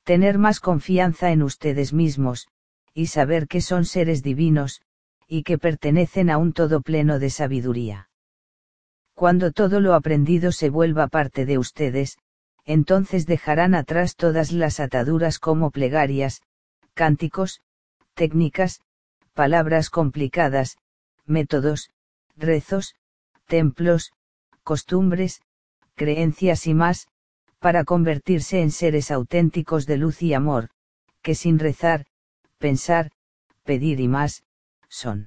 Tener más confianza en ustedes mismos, y saber que son seres divinos, y que pertenecen a un todo pleno de sabiduría. Cuando todo lo aprendido se vuelva parte de ustedes, entonces dejarán atrás todas las ataduras como plegarias, cánticos, técnicas, palabras complicadas, métodos, rezos, templos, costumbres, creencias y más, para convertirse en seres auténticos de luz y amor, que sin rezar, pensar, pedir y más, son.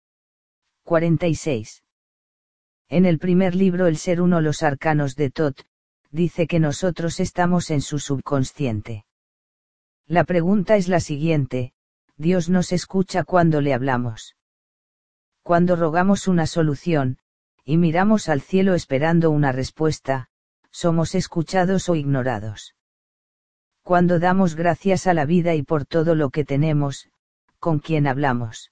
46. En el primer libro El Ser Uno, los Arcanos de Thoth, dice que nosotros estamos en su subconsciente. La pregunta es la siguiente: ¿Dios nos escucha cuando le hablamos? Cuando rogamos una solución, y miramos al cielo esperando una respuesta, ¿somos escuchados o ignorados? Cuando damos gracias a la vida y por todo lo que tenemos, ¿con quién hablamos?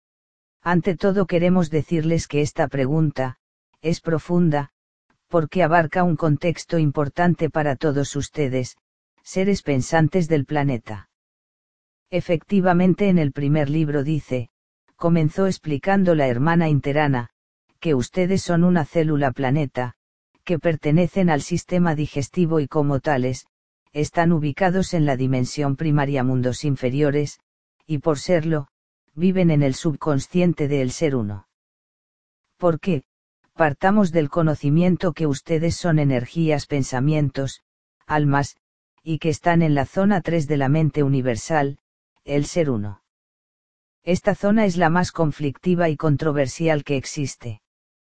Ante todo queremos decirles que esta pregunta es profunda, porque abarca un contexto importante para todos ustedes, seres pensantes del planeta. Efectivamente, en el primer libro dice, comenzó explicando la hermana Interana, que ustedes son una célula planeta, que pertenecen al sistema digestivo y como tales, están ubicados en la dimensión primaria, mundos inferiores, y por serlo, viven en el subconsciente del Ser Uno. ¿Por qué? Partamos del conocimiento que ustedes son energías, pensamientos, almas, y que están en la zona 3 de la mente universal, el Ser Uno. Esta zona es la más conflictiva y controversial que existe.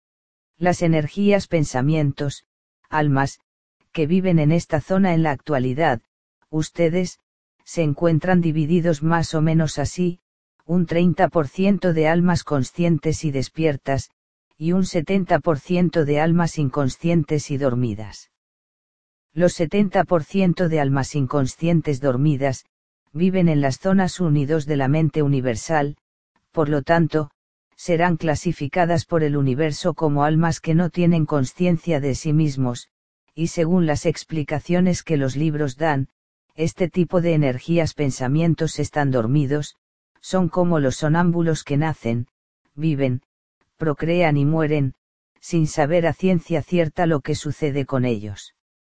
Las energías, pensamientos, almas, que viven en esta zona en la actualidad, ustedes, se encuentran divididos más o menos así: un 30% de almas conscientes y despiertas, y un 70% de almas inconscientes y dormidas. Los 70% de almas inconscientes dormidas, viven en las zonas 1 y 2 de la mente universal, por lo tanto, serán clasificadas por el universo como almas que no tienen conciencia de sí mismos, y según las explicaciones que los libros dan, este tipo de energías, pensamientos están dormidos, son como los sonámbulos que nacen, viven, procrean y mueren, sin saber a ciencia cierta lo que sucede con ellos.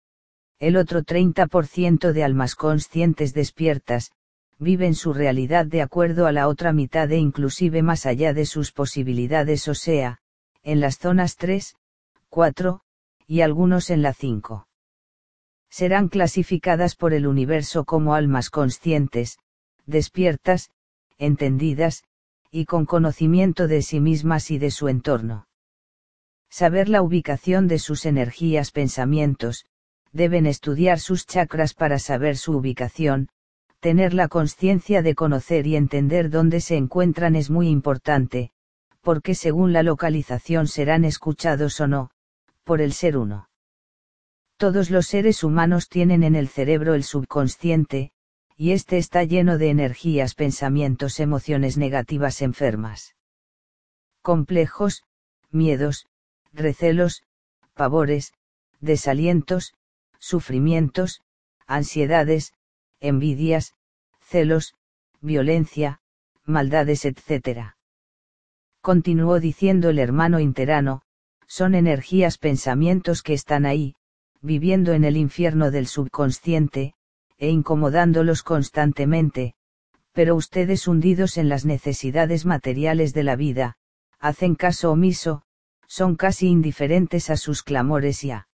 El otro 30% de almas conscientes despiertas, viven su realidad de acuerdo a la otra mitad e inclusive más allá de sus posibilidades, o sea, en las zonas 3, 4, y algunos en la 5. Serán clasificadas por el universo como almas conscientes, despiertas, entendidas, y con conocimiento de sí mismas y de su entorno. Saber la ubicación de sus energías, pensamientos, deben estudiar sus chakras para saber su ubicación. Tener la conciencia de conocer y entender dónde se encuentran es muy importante, porque según la localización serán escuchados o no, por el Ser Uno. Todos los seres humanos tienen en el cerebro el subconsciente, y este está lleno de energías, pensamientos, emociones negativas enfermas. Complejos, miedos, recelos, pavores, desalientos, sufrimientos, ansiedades, envidias, celos, violencia, maldades, etc. Continuó diciendo el hermano Interano, son energías, pensamientos que están ahí, viviendo en el infierno del subconsciente, e incomodándolos constantemente, pero ustedes, hundidos en las necesidades materiales de la vida, hacen caso omiso, son casi indiferentes a sus clamores y a